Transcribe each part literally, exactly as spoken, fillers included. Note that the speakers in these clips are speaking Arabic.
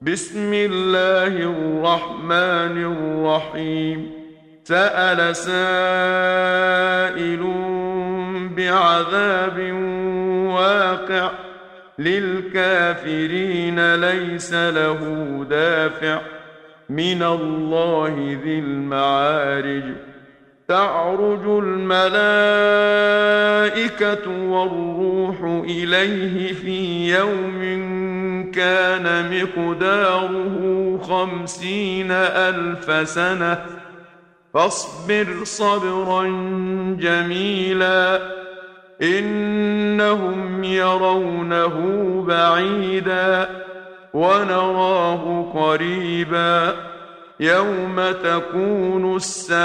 بسم الله الرحمن الرحيم سأل سائل بعذاب واقع للكافرين ليس له دافع من الله ذي المعارج تعرج الملائكة والروح إليه في يوم كان مقداره خمسين ألف سنة فاصبر صبرا جميلا إنهم يرونه بعيدا ونراه قريبا يوم تكون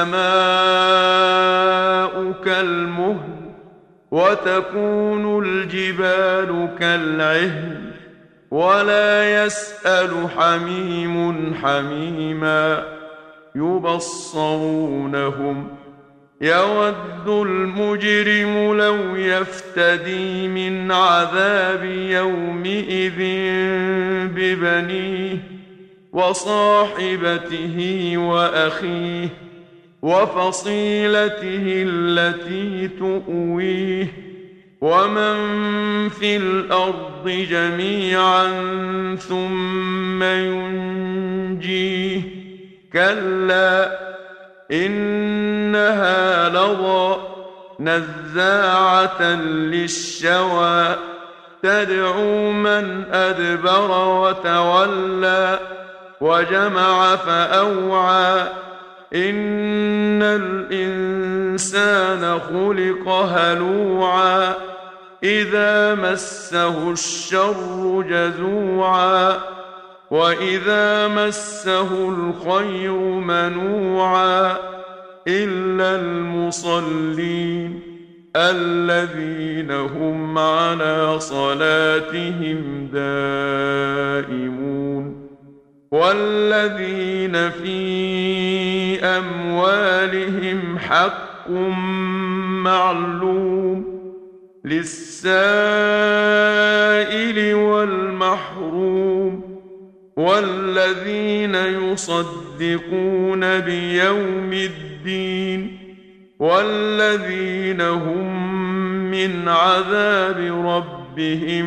السماء كالمهل وتكون الجبال كالعهن ولا يسأل حميم حميما يبصرونهم يود المجرم لو يفتدي من عذاب يومئذ ببنيه وصاحبته وأخيه وفصيلته التي تؤويه ومن في الأرض جميعا ثم ينجيه كلا إنها لظى نزاعة للشوى تدعو من أدبر وتولى وجمع فأوعى إن الإنسان خلق هلوعا إذا مسه الشر جزوعا وإذا مسه الخير منوعا إلا المصلين الذين هم على صلاتهم دائمون والذين في أموالهم حق معلوم للسائل والمحروم والذين يصدقون بيوم الدين والذين هم من عذاب ربهم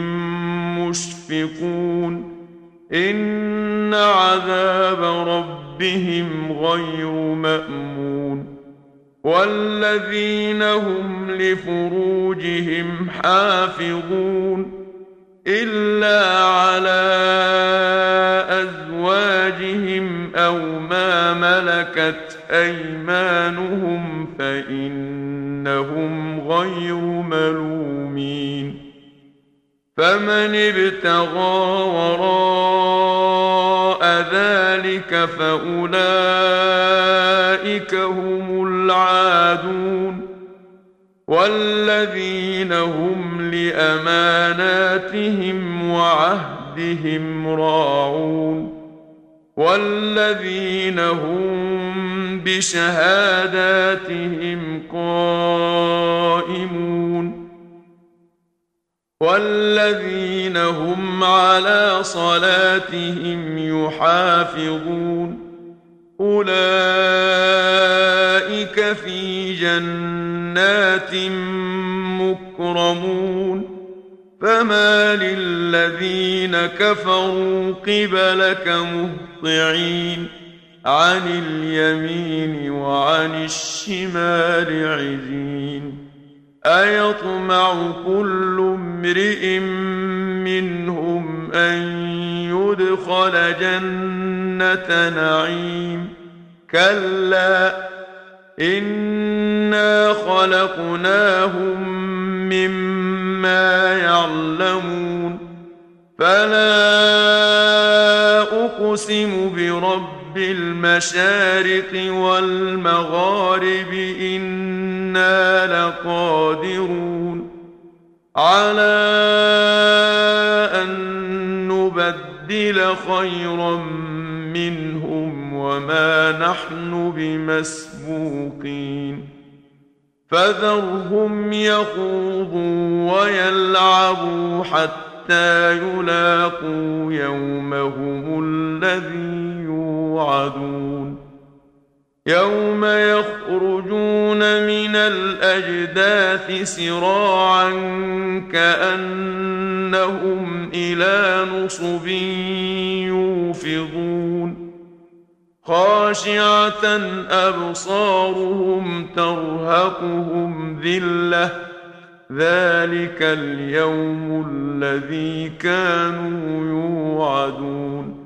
مشفقون إن عذاب ربهم غير مأمون والذين هم لفروجهم حافظون إلا على أزواجهم أو ما ملكت أيمانهم فإنهم غير ملومين فمن ابتغى وراء ذلك فأولئك هم العادون والذين هم لأماناتهم وعهدهم راعون والذين هم بشهاداتهم قائمون والذين هم على صلاتهم يحافظون أولئك في جنات مكرمون فما للذين كفروا قبلك مهطعين عن اليمين وعن الشمال عزين أيطمع كل امرئ منهم أن يدخل جنة نعيم كلا إنا خلقناهم مما يعلمون فلا أقسم برب المشارق والمغارب إنا لقادرون على أن نبدل خيرا منهم وما نحن بمسبوقين فذرهم يخوضوا ويلعبوا حتى حتى يلاقوا يومهم الذي يوعدون يوم يخرجون من الأجداث سراعا كأنهم إلى نصب يوفضون خاشعة أبصارهم ترهقهم ذلة ذلك اليوم الذي كانوا يوعدون